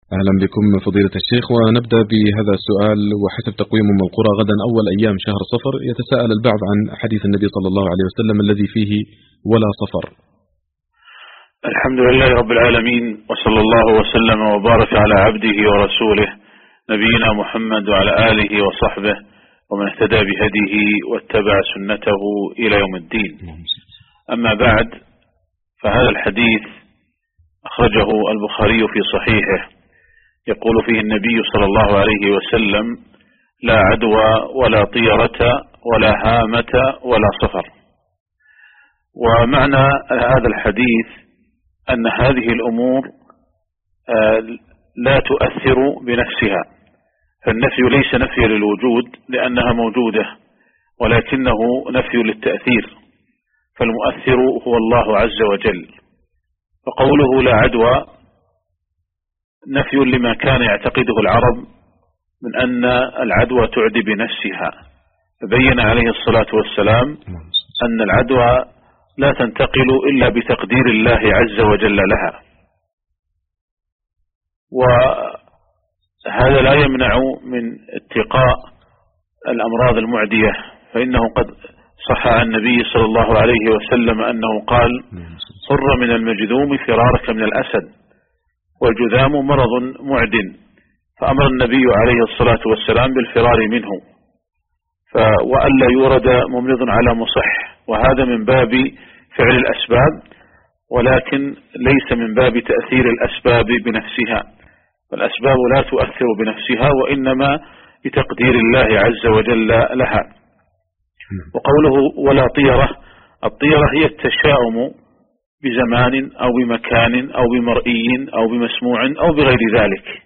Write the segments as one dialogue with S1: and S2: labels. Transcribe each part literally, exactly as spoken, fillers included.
S1: أهلا بكم فضيلة الشيخ، ونبدأ بهذا السؤال. وحسب تقويم أم القرى غدا أول أيام شهر صفر، يتساءل البعض عن حديث النبي صلى الله عليه وسلم الذي فيه ولا صفر.
S2: الحمد لله رب العالمين، وصلى الله وسلم وبارك على عبده ورسوله نبينا محمد وعلى آله وصحبه ومن اهتدى بهديه واتبع سنته إلى يوم الدين. أما بعد، فهذا الحديث أخرجه البخاري في صحيحه، يقول فيه النبي صلى الله عليه وسلم: لا عدوى ولا طيرة ولا هامة ولا صفر. ومعنى هذا الحديث أن هذه الأمور لا تؤثر بنفسها، فالنفي ليس نفي للوجود لأنها موجودة، ولكنه نفي للتأثير، فالمؤثر هو الله عز وجل. فقوله لا عدوى نفي لما كان يعتقده العرب من أن العدوى تعدي بنفسها، فبين عليه الصلاة والسلام أن العدوى لا تنتقل إلا بتقدير الله عز وجل لها. وهذا لا يمنع من اتقاء الأمراض المعدية، فإنه قد صح عن النبي صلى الله عليه وسلم أنه قال: فر من المجذوم فرارك من الأسد، والجذام مرض معد، فأمر النبي عليه الصلاة والسلام بالفرار منه، وألا يورد ممرض على مصح، وهذا من باب فعل الأسباب، ولكن ليس من باب تأثير الأسباب بنفسها، فالأسباب لا تؤثر بنفسها وإنما بتقدير الله عز وجل لها. وقوله ولا طيرة، الطيرة هي التشاؤم بزمان أو بمكان أو بمرئي أو بمسموع أو بغير ذلك،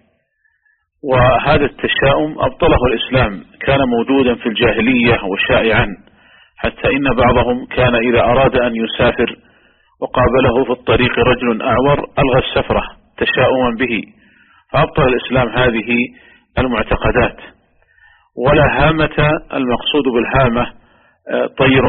S2: وهذا التشاؤم أبطله الإسلام، كان موجودا في الجاهلية وشائعا، حتى إن بعضهم كان إذا أراد أن يسافر وقابله في الطريق رجل أعور ألغى السفرة تشاؤما به، فأبطل الإسلام هذه المعتقدات. ولا هامة، المقصود بالهامة طير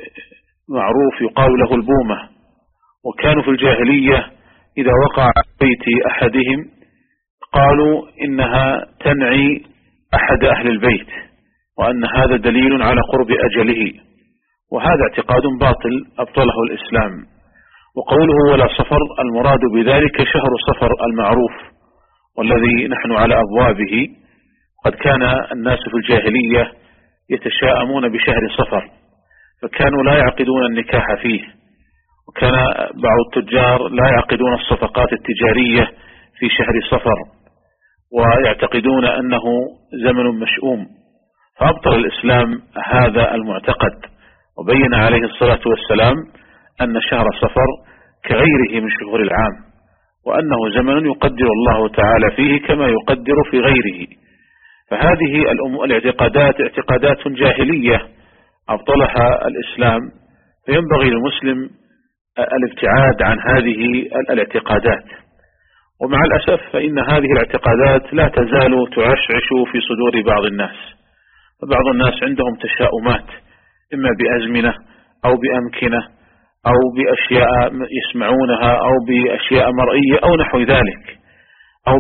S2: معروف يقال له البومة، وكانوا في الجاهلية إذا وقع بيت أحدهم قالوا إنها تنعي أحد أهل البيت، وأن هذا دليل على قرب أجله، وهذا اعتقاد باطل أبطله الإسلام. وقوله ولا صفر، المراد بذلك شهر صفر المعروف والذي نحن على أبوابه. قد كان الناس في الجاهلية يتشاءمون بشهر صفر، فكانوا لا يعقدون النكاح فيه، وكان بعض التجار لا يعقدون الصفقات التجارية في شهر صفر، ويعتقدون أنه زمن مشؤوم، فأبطل الإسلام هذا المعتقد، وبين عليه الصلاة والسلام أن شهر صفر كغيره من شهور العام، وأنه زمن يقدر الله تعالى فيه كما يقدر في غيره. فهذه الاعتقادات اعتقادات جاهلية أبطلها الإسلام، فينبغي للمسلم الابتعاد عن هذه الاعتقادات. ومع الأسف فإن هذه الاعتقادات لا تزال تعشعش في صدور بعض الناس، فبعض الناس عندهم تشاؤمات إما بأزمنة أو بأمكنة أو بأشياء يسمعونها أو بأشياء مرئية أو نحو ذلك، أو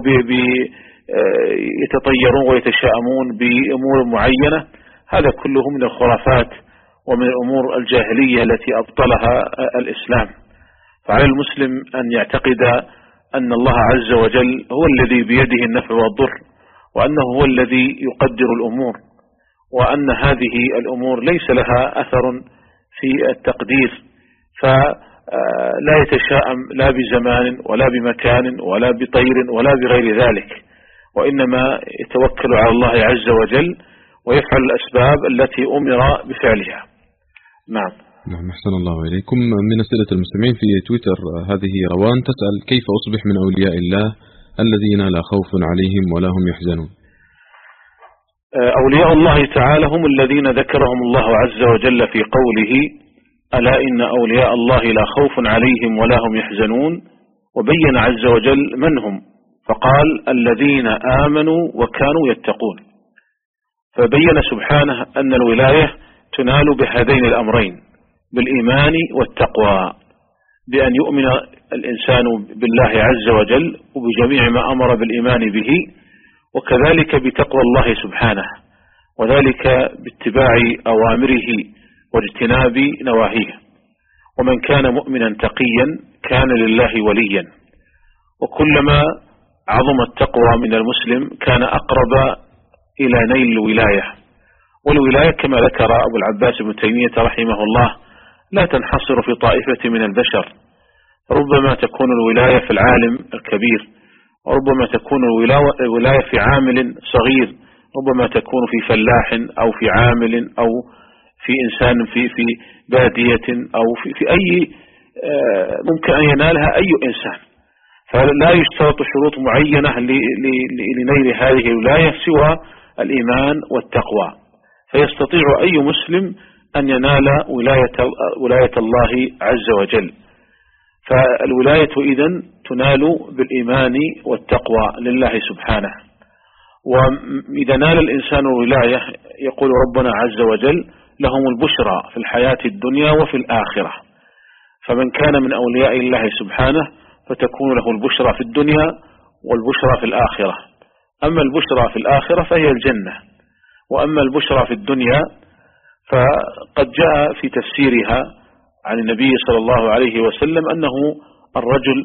S2: يتطيرون ويتشاءمون بأمور معينة. هذا كله من الخرافات ومن الأمور الجاهلية التي أبطلها الإسلام. فعلى المسلم أن يعتقد أن الله عز وجل هو الذي بيده النفع والضر، وأنه هو الذي يقدر الأمور، وأن هذه الأمور ليس لها أثر في التقدير، فلا يتشاءم لا بزمان ولا بمكان ولا بطير ولا بغير ذلك، وإنما يتوكل على الله عز وجل ويفعل الأسباب التي أمر بفعلها. نعم.
S1: نعم، أحسن الله إليكم. من أسئلة المستمعين في تويتر هذه روان تسأل: كيف أصبح من أولياء الله الذين لا خوف عليهم ولا هم يحزنون؟
S2: أولياء الله تعالى هم الذين ذكرهم الله عز وجل في قوله: ألا إن أولياء الله لا خوف عليهم ولا هم يحزنون، وبين عز وجل من هم، فقال: الذين آمنوا وكانوا يتقون. فبين سبحانه أن الولاية تنال بهذين الأمرين، بالإيمان والتقوى، بأن يؤمن الإنسان بالله عز وجل وبجميع ما أمر بالإيمان به، وكذلك بتقوى الله سبحانه، وذلك باتباع أوامره واجتناب نواهيه. ومن كان مؤمنا تقيا كان لله وليا. وكلما عظم التقوى من المسلم كان أقرب إلى نيل الولاية. والولاية كما ذكر أبو العباس بن تيمية رحمه الله لا تنحصر في طائفة من البشر، ربما تكون الولاية في العالم الكبير، وربما تكون الولاية في عامل صغير، ربما تكون في فلاح أو في عامل أو في إنسان في في بادية أو في, في أي ممكن أن ينالها أي إنسان. فلا يشترط شروط معينة لنيل هذه الولاية سوى الإيمان والتقوى، فيستطيع أي مسلم أن ينال ولاية, ولاية الله عز وجل. فالولاية إذن تنال بالإيمان والتقوى لله سبحانه. وإذا نال الإنسان الولاية يقول ربنا عز وجل لهم البشرى في الحياة الدنيا وفي الآخرة. فمن كان من أولياء الله سبحانه فتكون له البشرى في الدنيا والبشرى في الآخرة. أما البشرى في الآخرة فهي الجنة، وأما البشرى في الدنيا فقد جاء في تفسيرها عن النبي صلى الله عليه وسلم أنه الرجل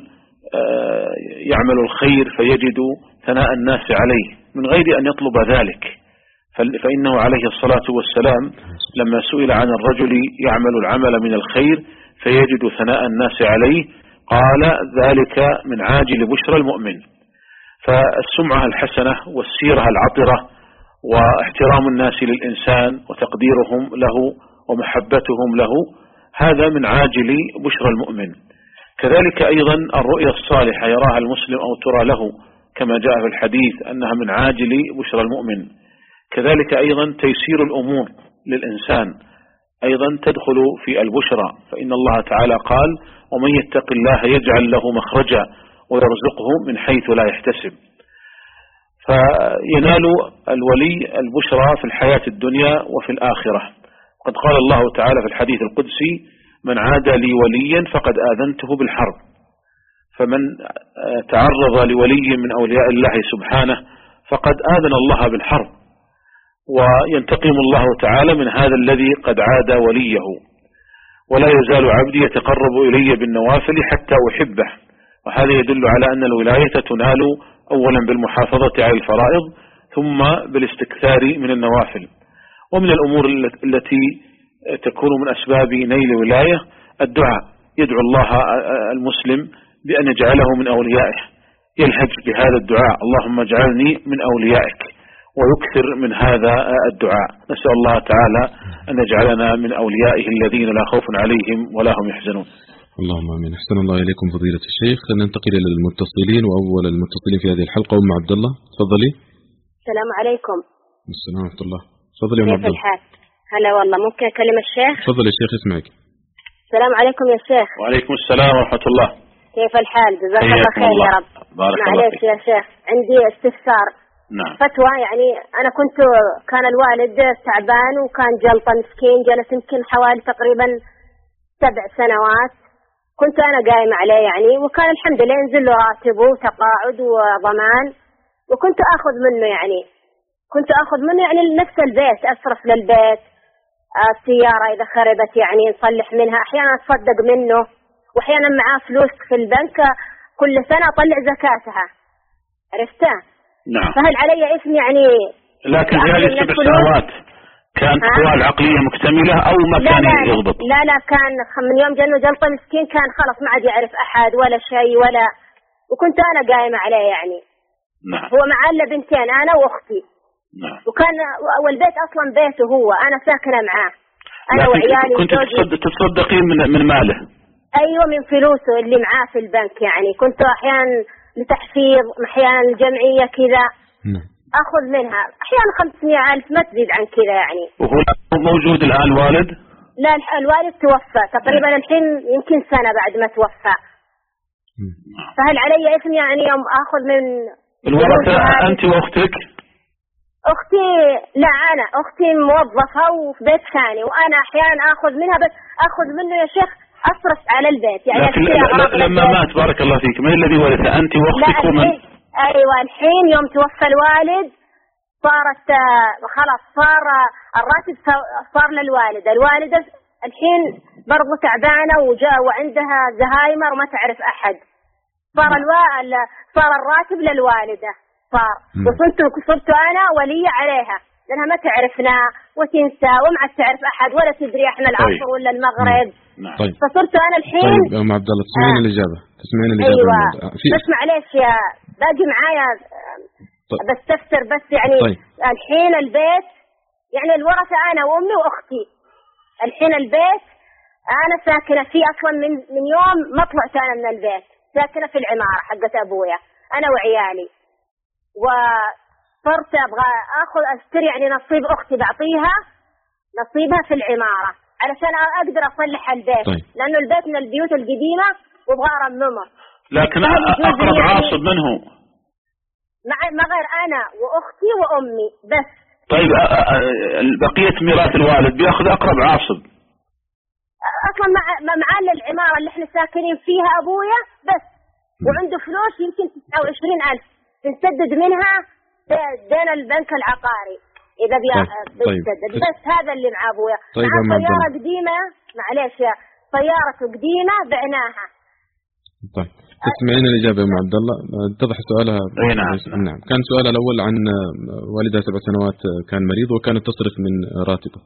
S2: يعمل الخير فيجد ثناء الناس عليه من غير أن يطلب ذلك. فإنه عليه الصلاة والسلام لما سئل عن الرجل يعمل العمل من الخير فيجد ثناء الناس عليه قال ذلك من عاجل بشرى المؤمن. فالسمعة الحسنة والسيرة العطرة واحترام الناس للإنسان وتقديرهم له ومحبتهم له هذا من عاجل بشرى المؤمن. كذلك أيضا الرؤيا الصالحة يراها المسلم أو ترى له كما جاء في الحديث أنها من عاجل بشرى المؤمن. كذلك أيضا تيسير الأمور للإنسان أيضا تدخل في البشرى، فإن الله تعالى قال ومن يتق الله يجعل له مخرجا ويرزقه من حيث لا يحتسب. فينال الولي البشرى في الحياة الدنيا وفي الآخرة. قد قال الله تعالى في الحديث القدسي من عادى لي وليا فقد آذنته بالحرب. فمن تعرض لولي من أولياء الله سبحانه فقد آذن الله بالحرب، وينتقم الله تعالى من هذا الذي قد عادى وليه. ولا يزال عبدي يتقرب إلي بالنوافل حتى أحبه. وهذا يدل على أن الولاية تنال أولا بالمحافظة على الفرائض ثم بالاستكثار من النوافل. ومن الأمور التي تكون من أسباب نيل الولاية الدعاء. يدعو الله المسلم بأن يجعله من أوليائه، يلهج بهذا الدعاء اللهم اجعلني من أوليائك، ويكثر من هذا الدعاء. نسأل الله تعالى أن يجعلنا من أوليائه الذين لا خوف عليهم ولا هم يحزنون.
S1: اللهم امين. احسن الله اليكم فضيلة الشيخ. ننتقل الى المتصلين، واول المتصلين في هذه الحلقة ام عبد الله. تفضلي.
S3: السلام عليكم.
S1: السلام ورحمة الله. تفضلي يا ام عبد الله. كيف
S3: الحال؟ هلا والله، ممكن اكلم الشيخ؟
S1: تفضلي يا شيخ اسمعك.
S3: السلام عليكم يا شيخ.
S2: وعليكم السلام ورحمة الله.
S3: كيف الحال؟ جزاك الله خير يا رب.
S2: بارك الله
S3: معليش يا شيخ عندي استفسار.
S2: نعم.
S3: فتوى. يعني انا كنت كان الوالد تعبان وكان جلطة مسكين، جلس يمكن حوالي تقريبا سبع سنوات، كنت أنا قايم عليه يعني، وكان الحمد لله ينزل له راتبه وتقاعد وضمان، وكنت أخذ منه يعني كنت أخذ منه يعني نفس البيت، أصرف للبيت، السيارة إذا خربت يعني نصلح منها، أحيانا أتصدق منه، وأحيانا معاه فلوس في البنك كل سنة أطلع زكاتها. عرفته؟
S2: نعم.
S3: فهل علي اسم يعني؟
S2: لكن في هذه السبع سنوات كانت قواه العقلية مكتملة أو ما
S3: لا
S2: كان
S3: لا
S2: يضبط؟
S3: لا لا كان من يوم جنه جلطة مسكين كان خلص ما عاد يعرف أحد ولا شيء ولا، وكنت أنا قايمة عليه يعني.
S2: نعم.
S3: هو معاه إلا بنتين أنا وأختي.
S2: نعم.
S3: وكان والبيت أصلا بيته هو، أنا ساكنة معاه أنا وعيالي.
S2: كنت تصدقين من من ماله؟
S3: أيوة من فلوسه اللي معاه في البنك يعني، كنت أحيانا لتحفيظ أحيانا الجمعية كذا.
S1: نعم.
S3: أخذ منها أحيانا خمسمائة ألف ما تزيد عن كذا يعني.
S2: وهو موجود الآن والد؟
S3: لا الوالد توفى تقريبا الحين يمكن سنة بعد ما توفى. فهل علي اسم يعني يوم أخذ من
S2: الورثة أنت وأختك؟
S3: أختي لا أنا أختي موظفة وفي بيت ثاني، وأنا أحيانا أخذ منها، بس أخذ منه يا شيخ أصرف على البيت يعني.
S2: لكن لما مات بارك الله فيك من الذي ورث؟ أنت وأختك ومن؟
S3: أيوة الحين يوم توفى الوالد صارت خلاص صار الراتب صار للوالدة. الوالدة الحين برضو تعبانة وجاء وعندها زهايمر وما تعرف أحد. صار الوال صار الراتب للوالدة صار، وصرت صرت أنا ولي عليها لأنها ما تعرفنا وتنسى وما عاد تعرف أحد ولا تدري إحنا العصر ولا المغرب.
S1: طيب.
S3: فصرت أنا الحين.
S1: طيب يا أم عبد الله تسمعين آه. الإجابة تسمعين الإجابة.
S3: أيوة في... بس معليش يا باقي معايا. طيب. بس تفسر بس يعني. طيب. الحين البيت يعني الورثة أنا وأمي وأختي. الحين البيت أنا ساكنة فيه أصلا من من يوم ما طلعت أنا من البيت، ساكنة في العمارة حقت أبويا أنا وعيالي. وصرت أبغى أخذ أشتري يعني نصيب أختي بعطيها نصيبها في العمارة علشان أقدر أصلح البيت. طيب. لأنه البيت من البيوت القديمة وأبغى أرممه.
S2: لكن أقرب عاصب من هو؟
S3: مع ما غير أنا وأختي وأمي بس.
S2: طيب بقية ميراث الوالد بيأخذ أقرب عاصب.
S3: أصلا مع معاه العمارة اللي إحنا ساكنين فيها أبويا بس، وعنده فلوس يمكن تسعة وعشرين ألف بنسدد منها دين البنك العقاري إذا بيسدد. طيب. بس هذا اللي مع أبويا.
S1: طيب
S3: مع سيارة قديمة معليش يا سيارة قديمة بعناها.
S1: طيب تسمعين الإجابة يا أم عبد الله؟ اتضح سؤالها.
S2: نعم.
S1: نعم. كان سؤالها الأول عن والدها سبع سنوات كان مريض وكانت تصرف من راتبه.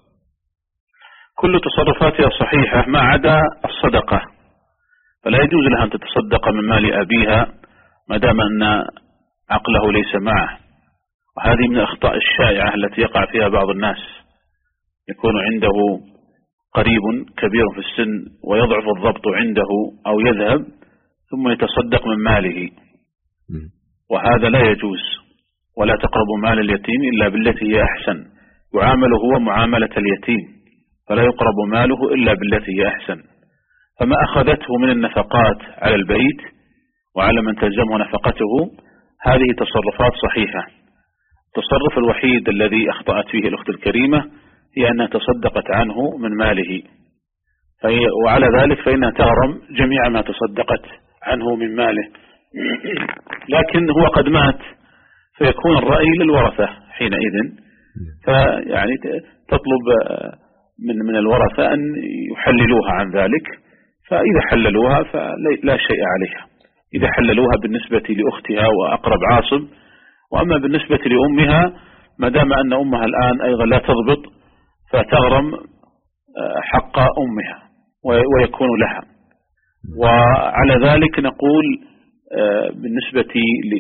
S2: كل تصرفاتها صحيحة ما عدا الصدقة، فلا يجوز لها أن تتصدق من مال أبيها ما دام أن عقله ليس معه. وهذه من الأخطاء الشائعة التي يقع فيها بعض الناس، يكون عنده قريب كبير في السن ويضعف الضبط عنده أو يذهب ثم يتصدق من ماله، وهذا لا يجوز. ولا تقربوا مال اليتيم إلا بالتي هي أحسن، يعامل هو معاملة اليتيم فلا يقرب ماله إلا بالتي هي أحسن. فما أخذته من النفقات على البيت وعلى من تلزمه نفقته هذه تصرفات صحيحة. التصرف الوحيد الذي أخطأت فيه الأخت الكريمة هي أنها تصدقت عنه من ماله، وعلى ذلك فإنها تغرم جميع ما تصدقت عنه من ماله. لكن هو قد مات فيكون الرأي للورثة حينئذ، فيعني تطلب من من الورثة أن يحللوها عن ذلك، فإذا حللوها فلا شيء عليها إذا حللوها بالنسبة لأختها وأقرب عاصب. وأما بالنسبة لأمها ما دام أن أمها الآن أيضا لا تضبط فتغرم حق أمها ويكون لها. وعلى ذلك نقول بالنسبة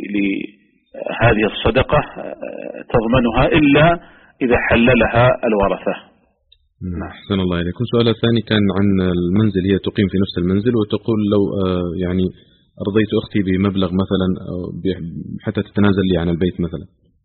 S2: لهذه الصدقة تضمنها إلا إذا حللها الورثة.
S1: أحسن الله إليكم. سؤال الثاني كان عن المنزل، هي تقيم في نفس المنزل وتقول لو يعني أرضيت أختي بمبلغ مثلا حتى تتنازل لي عن البيت مثلا.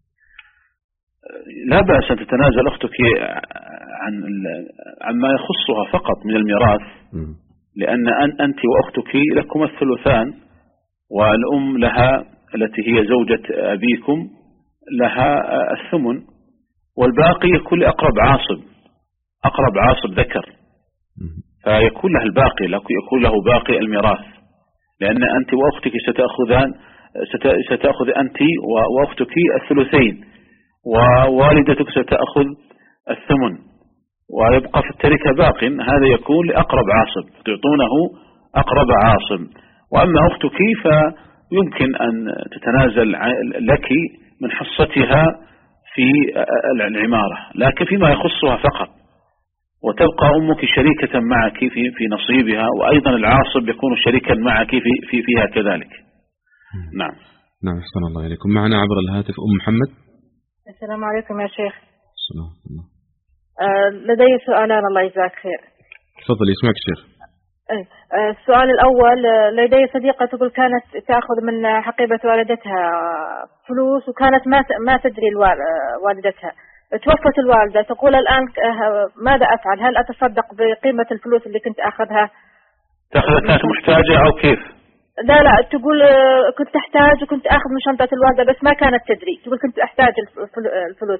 S2: لا بأس أن تتنازل أختك عن عما يخصها فقط من الميراث، لأن أنت وأختك لكم الثلثان، والأم لها التي هي زوجة أبيكم لها الثمن، والباقي يكون لأقرب عاصب أقرب عاصب ذكر، فيكون له الباقي يكون له باقي الميراث، لأن أنت وأختك ستأخذان ستأخذ أنت وأختك الثلثين، ووالدتك ستأخذ الثمن، ويبقى في التركة باق، هذا يكون لأقرب عاصب تعطونه أقرب عاصب. وأما أختك فيمكن أن تتنازل لك من حصتها في العمارة، لكن فيما يخصها فقط، وتبقى أمك شريكة معك في في نصيبها، وأيضا العاصب يكون شريكا معك في في فيها كذلك. نعم.
S1: نعم أحسن الله إليكم. معنا عبر الهاتف أم محمد.
S4: السلام عليكم يا شيخ.
S1: السلام عليكم.
S4: آه لدي سؤالان الله يجزاك خير.
S1: تفضل يسمعك شيخ.
S4: آه السؤال الأول، لدي صديقة تقول كانت تأخذ من حقيبة والدتها فلوس وكانت ما ما تدري والدتها، توفت الوالدة، تقول الآن ماذا أفعل؟ هل أتصدق بقيمة الفلوس اللي كنت أخذها؟
S2: تأخذها كانت محتاجة أو كيف؟
S4: لا لا تقول كنت أحتاج وكنت أخذ من شنطة الوالدة بس ما كانت تدري، تقول كنت أحتاج الفلوس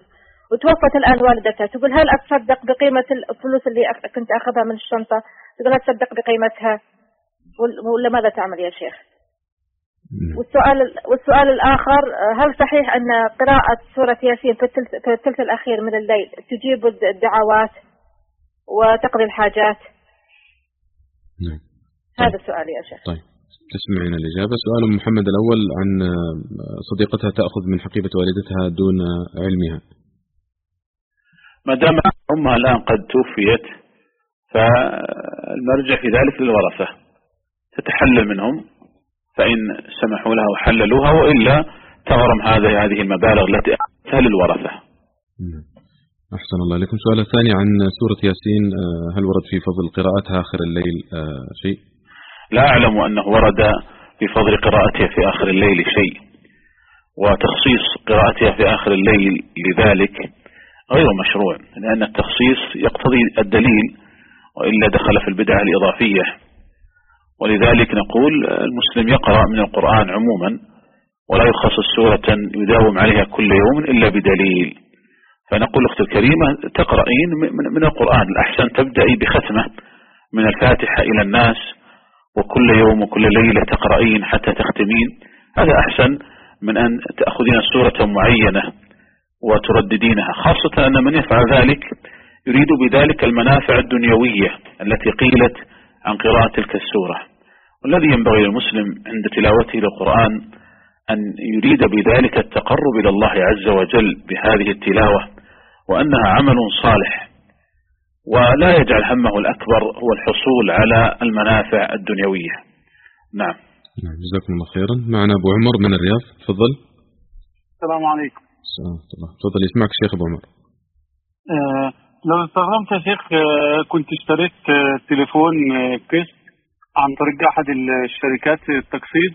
S4: وتوفت الآن والدتها، تقول هل أتصدق بقيمة الفلوس اللي كنت أخذها من الشنطة؟ تقول هل أتصدق بقيمتها ولا ماذا تعمل يا شيخ؟ والسؤال والسؤال الآخر، هل صحيح أن قراءة سورة ياسين في الثلث في الثلث الأخير من الليل تجيب الدعوات وتقضي الحاجات؟
S1: نعم.
S4: هذا السؤال يا شيخ.
S1: طيب تسمعين الإجابة. سؤال محمد الأول عن صديقتها تأخذ من حقيبة والدتها دون علمها.
S2: ما دام أمها الآن قد توفيت فالمرجع في ذلك للورثة، تتحلل منهم فإن سمحوا لها وحللوها، وإلا تغرم هذه هذه المبالغ التي أخذتها للورثة.
S1: أحسن الله لكم. سؤال الثاني عن سورة ياسين، هل ورد في فضل قراءتها آخر الليل شيء؟
S2: لا أعلم أنه ورد في فضل قراءتها في آخر الليل شيء، وتخصيص قراءتها في آخر الليل لذلك غير مشروع، لأن التخصيص يقتضي الدليل، وإلا دخل في البدعة الإضافية. ولذلك نقول المسلم يقرأ من القرآن عموما، ولا يخصص سورة يداوم عليها كل يوم إلا بدليل. فنقول أختي الكريمة تقرأين من القرآن، الأحسن تبدأي بختمة من الفاتحة إلى الناس، وكل يوم وكل ليلة تقرأين حتى تختمين، هذا أحسن من أن تأخذين سورة معينة وترددينها، خاصة أن من يفعل ذلك يريد بذلك المنافع الدنيوية التي قيلت عن قراءة تلك السورة. والذي ينبغي للمسلم عند تلاوته للقرآن أن يريد بذلك التقرب إلى الله عز وجل بهذه التلاوة، وأنها عمل صالح، ولا يجعل همه الأكبر هو الحصول على المنافع الدنيوية. نعم.
S1: نعم جزاكم الله خيرا. معنا أبو عمر من الرياض، تفضل.
S5: السلام عليكم.
S1: السلام الله. تفضل يسمعك الشيخ أبو عمر.
S5: آه لو استغرمت يا شيخ، آه كنت اشتريت آه تليفون آه قسط عن طريق أحد الشركات التقسيط،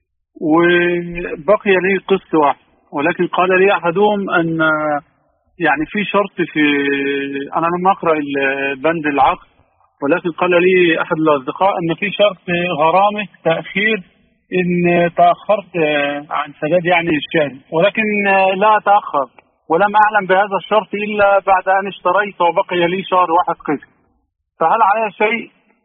S5: وبقي لي قسط واحد، ولكن قال لي أحدهم أن آه يعني في شرط في، أنا لما أقرأ البند العقد، ولكن قال لي أحد الأصدقاء أن في شرط غرامة تأخير إن تأخرت عن سداد يعني الشهر، ولكن لا أتأخر، ولم أعلم بهذا الشرط إلا بعد أن اشتريت وبقي لي شهر واحد قسط، فهل علي شيء؟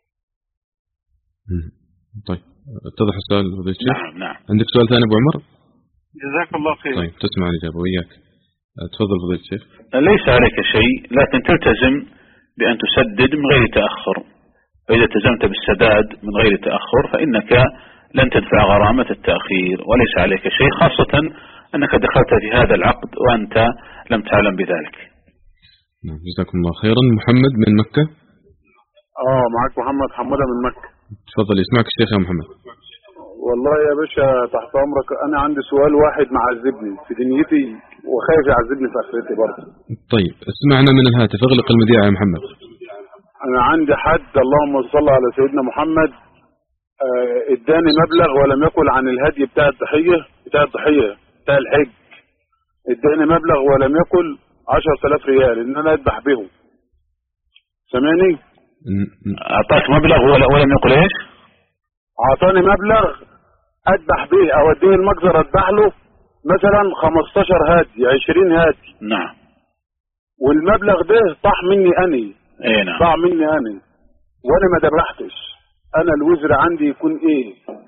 S1: طيب اتضح السؤال فضيلة الشيخ؟
S2: نعم نعم.
S1: عندك سؤال ثاني أبو عمر؟
S5: جزاك الله خير.
S1: طيب تسمع الإجابة وياك. تفضل فضيلة الشيخ.
S2: ليس عليك شيء، لكن تلتزم بأن تسدد من غير تأخر، فإذا التزمت بالسداد من غير تأخر فإنك لن تدفع غرامة التأخير، وليس عليك شيء، خاصة أنك دخلت في هذا العقد وأنت لم تعلم بذلك.
S1: نعم جزاكم الله خيرا. محمد من مكة.
S6: اه معك محمد حمودة من مكة.
S1: تفضل يسمعك الشيخ يا محمد.
S6: والله يا باشا تحت أمرك، أنا عندي سؤال واحد معذبني في دنيتي وخايف يعذبني في آخرتي برضه.
S1: طيب اسمعنا من الهاتف، اغلق المذياع يا محمد.
S6: أنا عندي حد اللهم صل على سيدنا محمد اداني آه مبلغ ولم يقل عن الهدي بتاع الضحية بتاع الضحية بتاع الحج، اداني مبلغ ولم يقل عشرة آلاف ريال إن أنا أذبح بهم. سامعني؟
S2: أعطاك مبلغ ولم يقل إيش؟
S6: أعطاني مبلغ أذبح به أو أديه المجزر أذبح له مثلا خمستاشر هادي عشرين هادي.
S2: نعم.
S6: والمبلغ ده طاح مني أني.
S2: إيه نعم.
S6: طاح مني أني وأنا ما ذبحتش. أنا الوزر عندي يكون إيه؟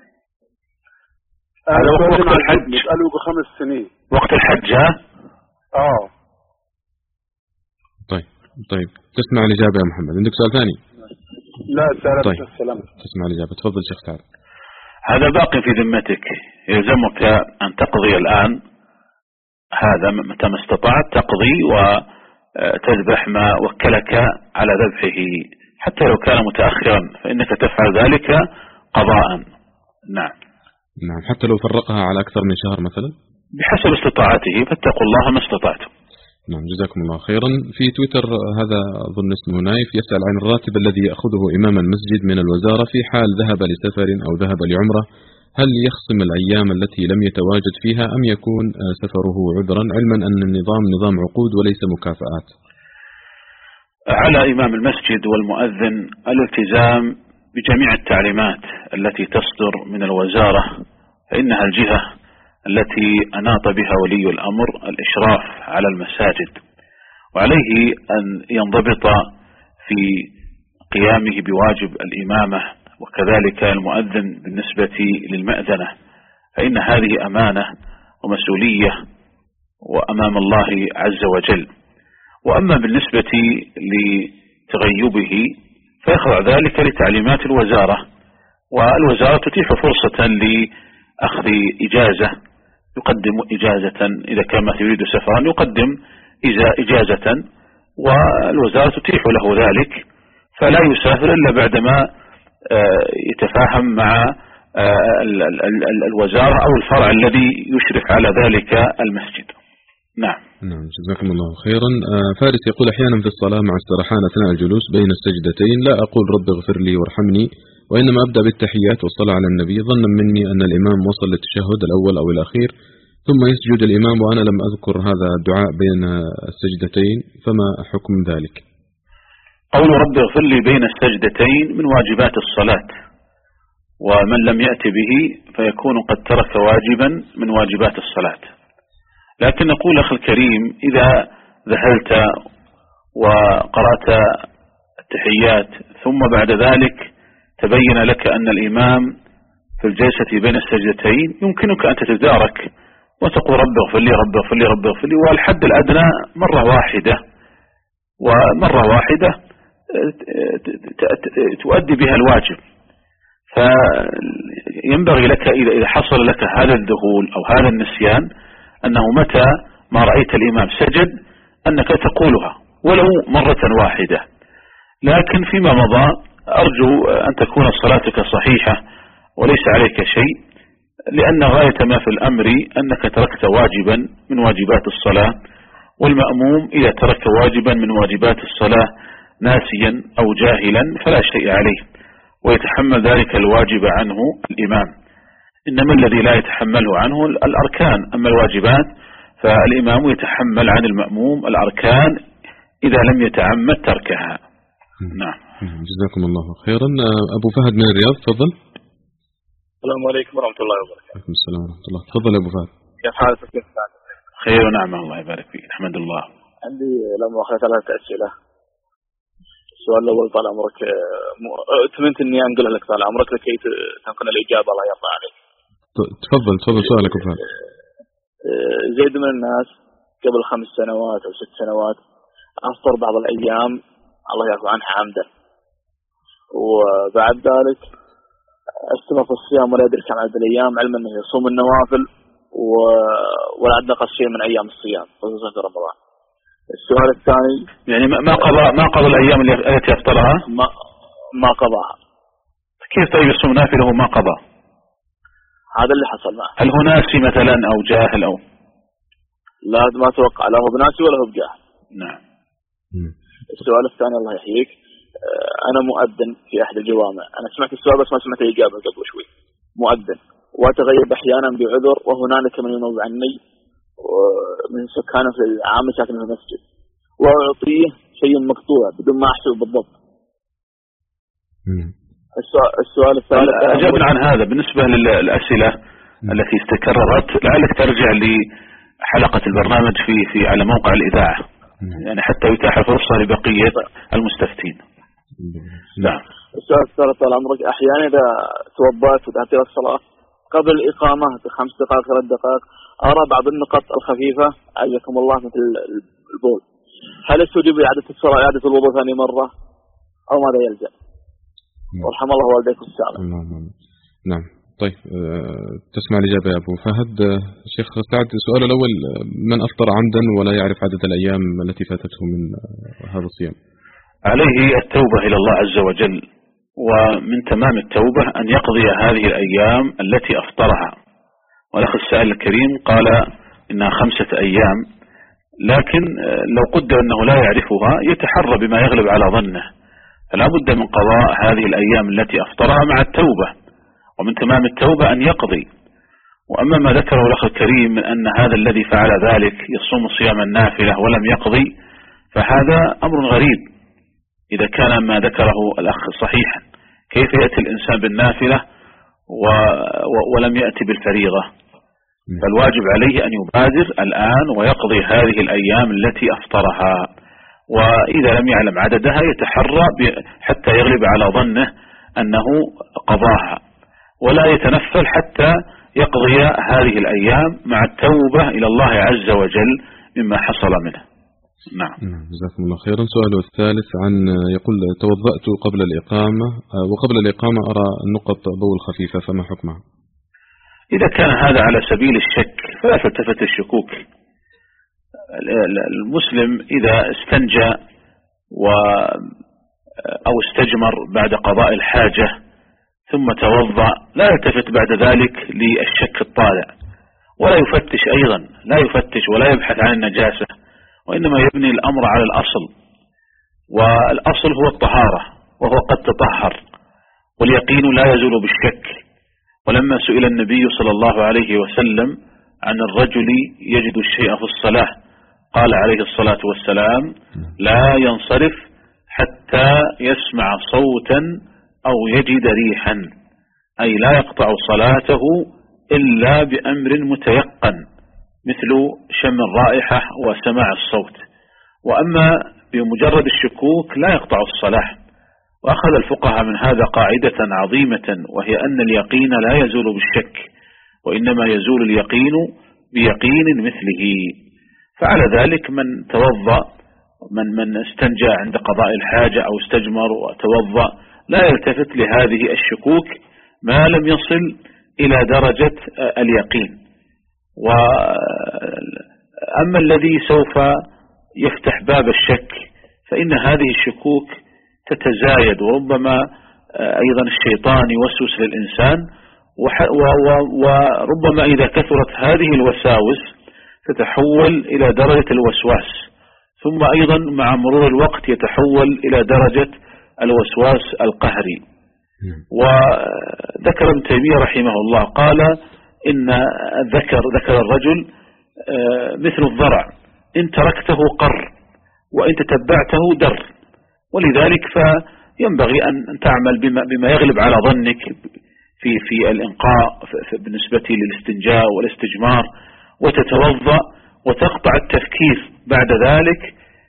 S2: هذا وقت الحج.
S6: قالوا بخمس سنين.
S2: وقت الحج ها؟
S6: آه.
S1: طيب طيب تسمع الإجابة يا محمد. عندك سؤال ثاني؟
S6: لا سلام.
S1: طيب.
S6: السلام.
S1: تسمع الإجابة. تفضل شيخ تعال.
S2: هذا باقي في ذمتك، يلزمك أن تقضي الآن، هذا متى ما استطعت تقضي وتذبح ما وكلك على ذبحه، حتى لو كان متأخرا فإنك تفعل ذلك قضاء. نعم.
S1: نعم حتى لو فرقها على أكثر من شهر مثلا؟
S2: بحسب استطاعته، فاتقوا الله ما استطعتم.
S1: نعم جزاكم الله خيرا. في تويتر هذا أظن اسمه نايف يسأل عن الراتب الذي يأخذه إمام المسجد من الوزارة في حال ذهب لسفر أو ذهب لعمرة، هل يخصم الأيام التي لم يتواجد فيها أم يكون سفره عذرا، علما أن النظام نظام عقود وليس مكافآت؟
S2: على إمام المسجد والمؤذن الالتزام بجميع التعليمات التي تصدر من الوزارة، فإنها الجهة التي أناط بها ولي الأمر الإشراف على المساجد، وعليه أن ينضبط في قيامه بواجب الإمامة، وكذلك المؤذن بالنسبة للمأذنة، فإن هذه أمانة ومسؤولية وأمام الله عز وجل. وأما بالنسبة لتغيبه فيخضع ذلك لتعليمات الوزارة، والوزارة تتيح فرصة لأخذ إجازة، يقدم إجازة إذا كان ما يريد سفرا يقدم إجازة، والوزارة تتيح له ذلك، فلا يسافر إلا بعدما يتفاهم مع الوزارة أو الفرع الذي يشرف على ذلك المسجد. نعم.
S1: نعم جزاكم الله خيرا. فارس يقول أحيانا في الصلاة مع استراحان أثناء الجلوس بين السجدتين لا أقول رب اغفر لي وارحمني، وإنما أبدأ بالتحيات والصلاة على النبي ظنا مني أن الإمام وصل للتشهد الأول أو الأخير ثم يسجد الإمام وأنا لم أذكر هذا الدعاء بين السجدتين، فما حكم ذلك؟
S2: قول رب اغفر لي بين السجدتين من واجبات الصلاة، ومن لم يأتي به فيكون قد ترك واجبا من واجبات الصلاة. لكن نقول أخي الكريم إذا ذهلت وقرأت التحيات ثم بعد ذلك تبين لك أن الإمام في الجلسة بين السجدتين يمكنك أن تتدارك وتقول رب اغفر لي رب اغفر لي رب اغفر لي، والحد الأدنى مرة واحدة، ومرة واحدة تؤدي بها الواجب. فينبغي لك إذا حصل لك هذا الذهول أو هذا النسيان أنه متى ما رأيت الإمام سجد أنك تقولها ولو مرة واحدة. لكن فيما مضى أرجو أن تكون صلاتك صحيحة وليس عليك شيء، لأن غاية ما في الأمر أنك تركت واجبا من واجبات الصلاة، والمأموم إذا ترك واجبا من واجبات الصلاة ناسيا أو جاهلا فلا شيء عليه، ويتحمل ذلك الواجب عنه الإمام. إنما الذي لا يتحمله عنه الأركان، أما الواجبات فالإمام يتحمل عن المأموم الأركان إذا لم يتعمد تركها. نعم.
S1: جزاكم الله خيرا. أبو فهد من الرياض تفضل.
S7: السلام عليكم ورحمة الله وبركاته.
S1: عليكم السلام ورحمة الله. تفضل أبو فهد.
S7: كيف حالك؟ كيف حالك؟
S2: خير ونعمة الله يبارك فيك. الحمد لله.
S7: عندي لما أخذت ثلاثة أسئلة. السؤال الأول طال عمرك أتمنى إني أنقلها لك طال عمرك لكي تنقل الإجابة الله يرضى عليك.
S1: تفضل تفضل سؤالك أبو فهد.
S7: زيد من الناس قبل خمس سنوات أو ست سنوات أفطر بعض الأيام الله يعفو عنها عمدا، وبعد ذلك استمر في الصيام ولا يدري كم عدد الأيام، علما أنه يصوم النوافل ولا عد نقص شيء من أيام الصيام خصوصا في رمضان. السؤال الثاني
S2: يعني ما قضى ما قضى الأيام التي أفطرها؟
S7: ما ما قضاها.
S2: كيف طيب يصوم نافله وما قضى؟
S7: هذا اللي حصل معه.
S2: هل هو ناسي مثلا أو جاهل أو؟
S7: لا ما أتوقع لا هو بناسي ولا هو بجاهل.
S2: نعم.
S7: السؤال الثاني الله يحييك، أنا مؤذن في أحد الجوامع، أنا سمعت السؤال بس ما سمعت الإجابة قبل شوي. مؤذن وأتغيب أحيانا بعذر، وهنالك من ينوب عني من سكانه في العام ساكن في المسجد، وأعطيه شيء مقطوع بدون ما أحسب بالضبط. السؤال الثالث
S2: أجبنا عن هذا. بالنسبة للأسئلة التي تكررت لعلك ترجع لحلقة البرنامج في في على موقع الإذاعة، يعني حتى يتاح فرصة لبقية المستفتين.
S7: نعم. السؤال الثالث طال عمرك، أحيانا إذا توضأت وذهبت إلى الصلاة قبل الإقامة بخمس دقائق ثلاث دقائق أرى بعض النقط الخفيفة عزكم الله مثل البول، هل استجيب إعادة الصلاة إعادة الوضوء ثاني مرة أو ماذا يلزم؟ ورحم الله والديكم السابق.
S1: نعم. طيب أه تسمع الإجابة يا أبو فهد. أه شيخ سعد، السؤال الأول، من أفطر عمدا ولا يعرف عدد الأيام التي فاتته من أه هذا الصيام؟
S2: عليه التوبة إلى الله عز وجل، ومن تمام التوبة أن يقضي هذه الأيام التي أفطرها. والأخ السائل الكريم قال إنها خمسة أيام، لكن لو قدر أنه لا يعرفها يتحرى بما يغلب على ظنه، فلا بد من قضاء هذه الأيام التي أفطرها مع التوبة، ومن تمام التوبة أن يقضي. وأما ما ذكره الأخ الكريم من أن هذا الذي فعل ذلك يصوم صيام النافلة ولم يقضي، فهذا أمر غريب إذا كان ما ذكره الأخ صحيحا. كيف يأتي الإنسان بالنافلة و... و... ولم يأتي بالفريضة؟ فالواجب عليه أن يبادر الآن ويقضي هذه الأيام التي أفطرها، وإذا لم يعلم عددها يتحرى حتى يغلب على ظنه أنه قضاها، ولا يتنفل حتى يقضي هذه الأيام مع التوبة إلى الله عز وجل مما حصل منه. نعم.
S1: جزاكم الله خيرا. سؤاله الثالث عن يقول توضأت قبل الإقامة وقبل الإقامة أرى النقط بول خفيفة فما حكمها؟
S2: إذا كان هذا على سبيل الشك فلا تلتفت الشكوك. المسلم إذا استنجى و أو استجمر بعد قضاء الحاجة ثم توضأ لا يلتفت بعد ذلك للشك الطالع، ولا يفتش أيضا، لا يفتش ولا يبحث عن النجاسة، وإنما يبني الأمر على الأصل، والأصل هو الطهارة وهو قد تطهر، واليقين لا يزول بالشك. ولما سئل النبي صلى الله عليه وسلم عن الرجل يجد الشيء في الصلاة قال عليه الصلاة والسلام لا ينصرف حتى يسمع صوتا أو يجد ريحا، أي لا يقطع صلاته إلا بأمر متيقن مثل شم الرائحة وسماع الصوت. وأما بمجرد الشكوك لا يقطع الصلاة. وأخذ الفقهاء من هذا قاعدة عظيمة، وهي أن اليقين لا يزول بالشك، وإنما يزول اليقين بيقين مثله. فعلى ذلك من توضأ من من استنجى عند قضاء الحاجة أو استجمر وتوضأ لا يلتفت لهذه الشكوك ما لم يصل إلى درجة اليقين. وأما الذي سوف يفتح باب الشك فإن هذه الشكوك تتزايد، وربما أيضا الشيطان يوسوس للإنسان، وربما إذا كثرت هذه الوساوس تتحول إلى درجة الوسواس، ثم أيضا مع مرور الوقت يتحول إلى درجة الوسواس القهري. وذكر ابن تيمية رحمه الله قال إن الذكر ذكر الرجل مثل الضرع، إن تركته قر وإن تتبعته در، ولذلك فينبغي أن تعمل بما, بما يغلب على ظنك في في الإنقاء بالنسبة للاستنجاء والاستجمار، وتتوضأ وتقطع التفكير بعد ذلك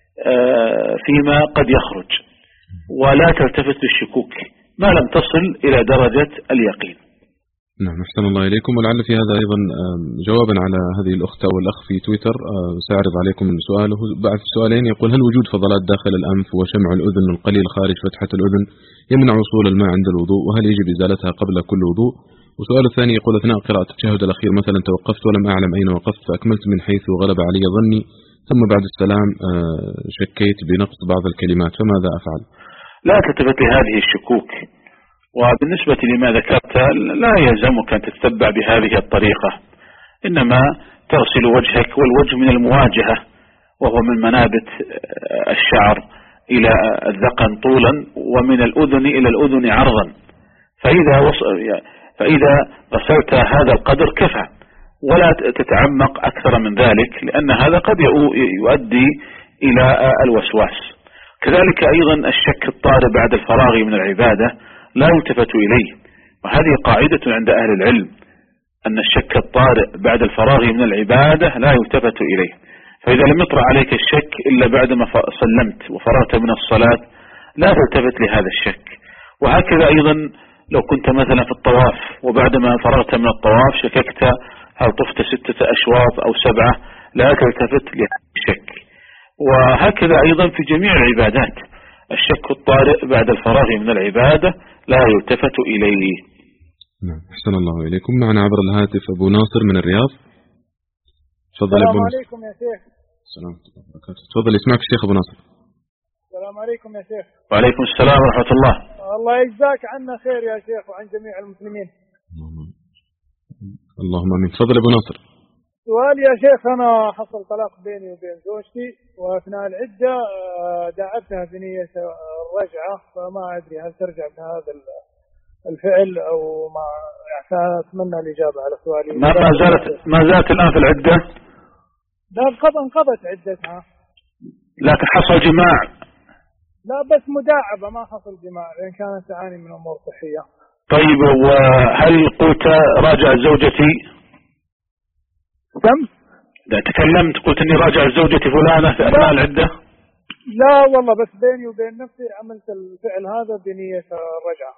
S2: فيما قد يخرج، ولا تلتفت للشكوك ما لم تصل إلى درجة اليقين.
S1: نعم، أحسن الله إليكم. ولعل في هذا أيضا جوابا على هذه الأخت أو الأخ في تويتر سأعرض عليكم سؤاله بعد سؤالين. يقول هل وجود فضلات داخل الأنف وشمع الأذن القليل خارج فتحة الأذن يمنع وصول الماء عند الوضوء، وهل يجب إزالتها قبل كل وضوء؟ وسؤال الثاني يقول أثناء قراءة التشهد الأخير مثلا توقفت ولم أعلم أين وقفت فأكملت من حيث غلب علي ظني، ثم بعد السلام شكيت بنقص بعض الكلمات، فماذا أفعل؟
S2: لا تلتفت لهذه الشكوك. وبالنسبة لما ذكرت لا يلزمك أن تتبع بهذه الطريقة، إنما تغسل وجهك، والوجه من المواجهة وهو من منابت الشعر إلى الذقن طولا ومن الأذن إلى الأذن عرضا، فإذا, وص... فإذا غسلت هذا القدر كفى، ولا تتعمق أكثر من ذلك، لأن هذا قد يؤدي إلى الوسواس. كذلك أيضا الشك الطارئ بعد الفراغ من العبادة لا يلتفت إليه، وهذه قاعدة عند أهل العلم أن الشك الطارئ بعد الفراغ من العبادة لا يلتفت إليه. فإذا لم يطرأ عليك الشك إلا بعدما سلمت وفرغت من الصلاة لا تلتفت لهذا الشك. وهكذا أيضا لو كنت مثلا في الطواف وبعدما فرغت من الطواف شككت هل طفت ستة أشواط أو سبعة لا تلتفت لهذا الشك. وهكذا أيضا في جميع العبادات الشك الطارئ بعد الفراغ من العبادة لا يلتفت إليه.
S1: نعم، أحسن الله إليكم. معنا عبر الهاتف أبو ناصر من الرياض. تفضل
S8: السلام
S1: أبو
S8: عليكم يا شيخ.
S1: السلام عليكم. تفضل اسمعك الشيخ أبو ناصر.
S8: السلام عليكم يا شيخ.
S2: وعليكم السلام ورحمة الله.
S8: الله يجزاك عنا خير يا شيخ وعن جميع المسلمين.
S1: اللهم آمين. تفضل أبو ناصر.
S8: سؤال يا شيخ، أنا حصل طلاق بيني وبين زوجتي، وأثناء العدة دعتها بنية الرجعة، فما أدري هل ترجع بهذا الفعل أو ما، يعني أتمنى الإجابة على سؤالي.
S2: ما ما زالت ما زالت الآن في العدة؟
S8: لا، انقضت عدتها.
S2: لكن حصل جماع؟
S8: لا، بس مداعبة، ما حصل جماع، لأن كانت تعاني من أمور صحية.
S2: طيب، وهل قلت راجع زوجتي؟
S8: كم؟
S2: تكلمت قلت اني راجع زوجتي فلانة في اثناء العدة؟
S8: لا والله، بس بيني وبين نفسي عملت الفعل هذا بنية الرجعة.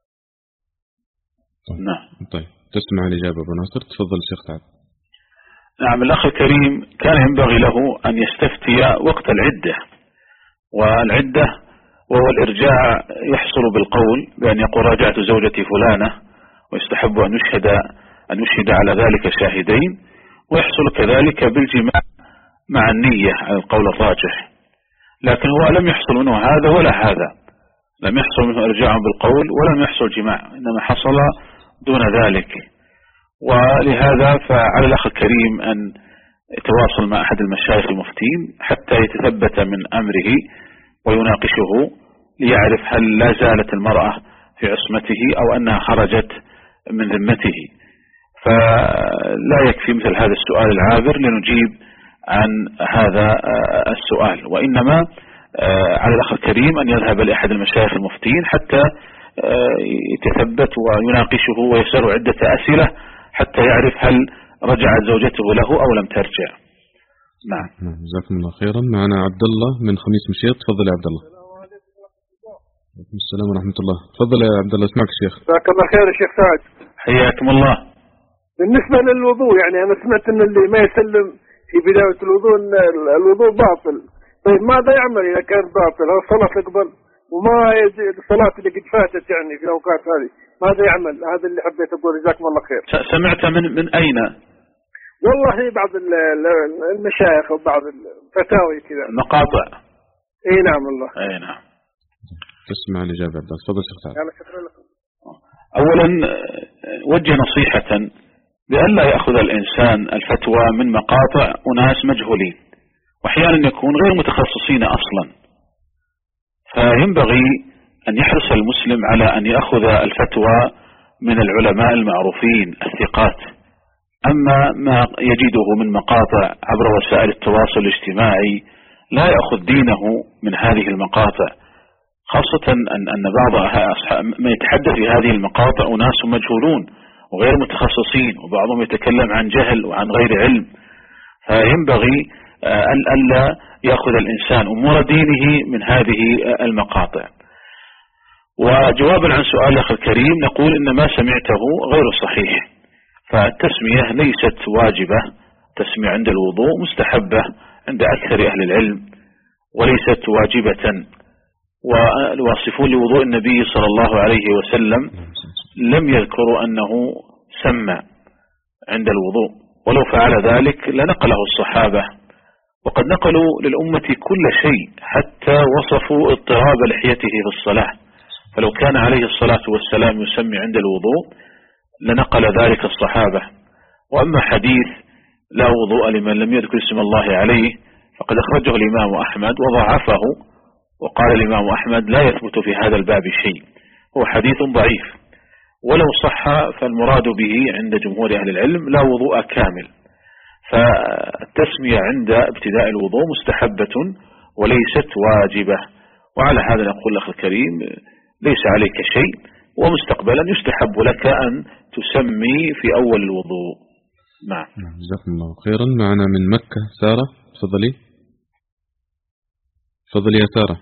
S1: طيب.
S2: نعم.
S1: طيب تسمع الإجابة أبو ناصر. تفضل الشيخ سعد.
S2: نعم. الأخ الكريم كان ينبغي له أن يستفتي وقت العدة، والعدة وهو الإرجاع يحصل بالقول بأن يقول راجعت زوجتي فلانة، ويستحب أن يشهد أن يشهد على ذلك شاهدين، ويحصل كذلك بالجماع مع النية على القول الراجح. لكن هو لم يحصل منه هذا ولا هذا، لم يحصل منه إرجاع بالقول ولم يحصل جماع، إنما حصل دون ذلك. ولهذا فعلى الأخ الكريم أن يتواصل مع أحد المشايخ المفتين حتى يتثبت من أمره ويناقشه، ليعرف هل لا زالت المرأة في عصمته أو أنها خرجت من ذمته. فلا يكفي مثل هذا السؤال العابر لنجيب عن هذا السؤال، وإنما على الأخ الكريم أن يذهب لأحد المشايخ المفتين حتى يتثبت ويناقشه ويسأل عدة أسئلة حتى يعرف هل رجعت زوجته له أو لم ترجع. نعم.
S1: جزاكم الله خيرا. معنا عبد الله من خميس مشيط. تفضل يا عبد الله. وعليكم السلام ورحمة الله. تفضل يا عبد الله، اسمعك الشيخ.
S9: جزاك الله خير يا شيخ سعد.
S2: حياكم الله.
S9: بالنسبة للوضوء، يعني أنا سمعت أن اللي ما يسلم في بداية الوضوء الوضوء باطل. طيب ماذا يعمل إذا كان باطل؟ هل الصلاة تقبل وما يزيد الصلاة اللي قد فاتت يعني في الأوقات هذه، ماذا يعمل؟ هذا اللي حبيت أقول. جزاكم الله خير.
S2: سمعت من من أين؟
S9: والله بعض المشايخ وبعض الفتاوي كذا،
S2: مقاطع.
S9: اي نعم والله.
S2: اي نعم.
S1: تسمع الإجابة عبد الله. تفضل شيخ سعد.
S9: شكرا لكم.
S2: أولا وجه نصيحة بأن لا يأخذ الإنسان الفتوى من مقاطع أناس مجهولين، وأحيانا يكون غير متخصصين أصلا، فينبغي أن يحرص المسلم على أن يأخذ الفتوى من العلماء المعروفين الثقات. أما ما يجده من مقاطع عبر وسائل التواصل الاجتماعي لا يأخذ دينه من هذه المقاطع، خاصة أن أن بعض ما يتحدث في هذه المقاطع أناس مجهولون وغير متخصصين، وبعضهم يتكلم عن جهل وعن غير علم. فينبغي أن ألا يأخذ الإنسان أمور دينه من هذه المقاطع. وجوابا عن سؤال الأخ الكريم نقول إن ما سمعته غير صحيح، فالتسمية ليست واجبة. التسمية عند الوضوء مستحبة عند أكثر أهل العلم وليست واجبة. والواصفون لوضوء النبي صلى الله عليه وسلم لم يذكروا أنه سمى عند الوضوء، ولو فعل ذلك لنقله الصحابة، وقد نقلوا للأمة كل شيء حتى وصفوا اضطراب لحيته في الصلاة، فلو كان عليه الصلاة والسلام يسمي عند الوضوء لنقل ذلك الصحابة. وأما حديث لا وضوء لمن لم يذكر اسم الله عليه فقد أخرجه الإمام أحمد وضعفه، وقال الإمام أحمد لا يثبت في هذا الباب شيء، هو حديث ضعيف، ولو صح فالمراد به عند جمهور أهل العلم لا وضوء كامل. فالتسمية عند ابتداء الوضوء مستحبة وليست واجبة. وعلى هذا نقول لك الكريم ليس عليك شيء، ومستقبلا يستحب لك أن تسمي في أول الوضوء. نعم.
S1: جزاكم الله خيرا. معنا من مكة سارة. تفضلي. تفضلي يا سارة.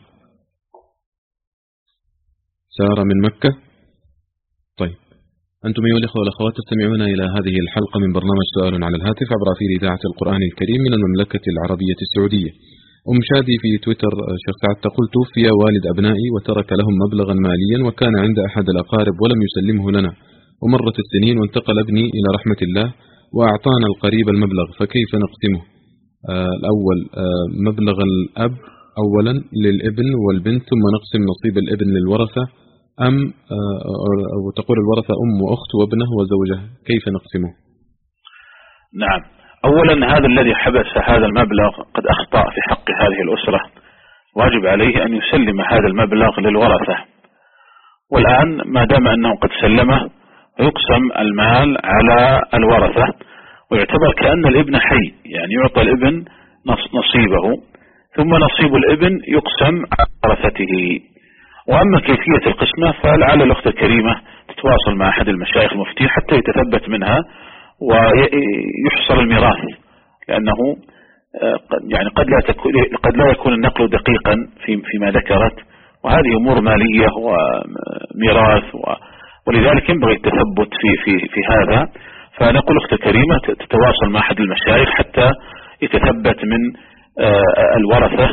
S1: سارة من مكة. طيب أنتم أيها الإخوة والأخوات تستمعون إلى هذه الحلقة من برنامج سؤال على الهاتف عبر أثير إذاعة القرآن الكريم من المملكة العربية السعودية. أم شادي في تويتر شيخ سعد تقول توفي والد أبنائي وترك لهم مبلغا ماليا وكان عند أحد الأقارب ولم يسلمه لنا، ومرت السنين وانتقل ابني إلى رحمة الله وأعطانا القريب المبلغ، فكيف نقسمه؟ آه الأول آه مبلغ الأب أولا للابن والبنت، ثم نقسم نصيب الابن للورثة، أم آه وتقول الورثة أم وأخت وابنه وزوجه، كيف نقسمه؟
S2: نعم. أولا هذا الذي حبس هذا المبلغ قد أخطأ في حق هذه الأسرة، واجب عليه أن يسلم هذا المبلغ للورثة. والآن ما دام أنه قد سلمه يقسم المال على الورثة، ويعتبر كأن الابن حي، يعني يعطى الابن نصيبه ثم نصيب الابن يقسم على ورثته. وأما كيفية القسمة فلعل الأخت الكريمة تتواصل مع أحد المشايخ المفتين حتى يتثبت منها ويحصل الميراث، لأنه يعني قد لا تكون قد لا يكون النقل دقيقا في فيما ذكرت، وهذه أمور مالية وميراث، ولذلك ينبغي التثبت في في في هذا. فنقول أخت كريمة تتواصل مع أحد المشايخ حتى يتثبت من الورثة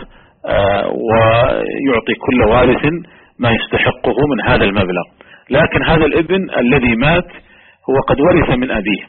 S2: ويعطي كل وارث ما يستحقه من هذا المبلغ. لكن هذا الابن الذي مات هو قد ورث من أبيه،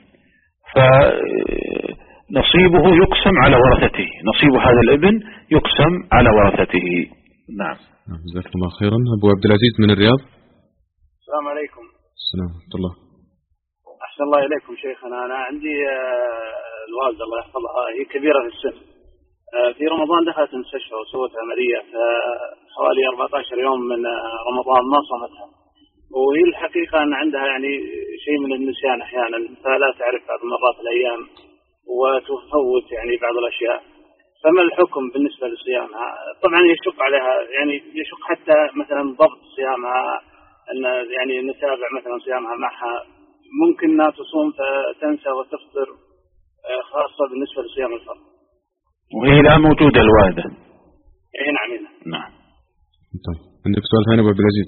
S2: فنصيبه يقسم على ورثته، نصيب هذا الابن يقسم على ورثته. نعم.
S1: جزاكم الله خيرا. أبو عبد العزيز من الرياض.
S10: السلام عليكم.
S1: السلام ورحمة الله.
S10: أحسن الله إليكم شيخنا. أنا عندي الوالدة الله يحفظها هي كبيرة في السن، في رمضان دخلت المستشفى وسوت عملية حوالي أربعة عشر يوم من رمضان ما صمتها، وهي الحقيقة أن عندها يعني شيء من النسيان أحيانا، فلا تعرف بعض المرات الأيام وتفوت يعني بعض الأشياء. فما الحكم بالنسبة لصيامها؟ طبعا يشق عليها، يعني يشق حتى مثلا ضبط صيامها، أن يعني نتابع مثلا صيامها معها، ممكن أنها تصوم فتنسى وتفطر، خاصة بالنسبة لصيام الفرض.
S2: وهي لا موجودة الوالدة.
S10: اي نعم.
S2: نعم.
S1: طيب عندك سؤال ثاني أبو عبد العزيز؟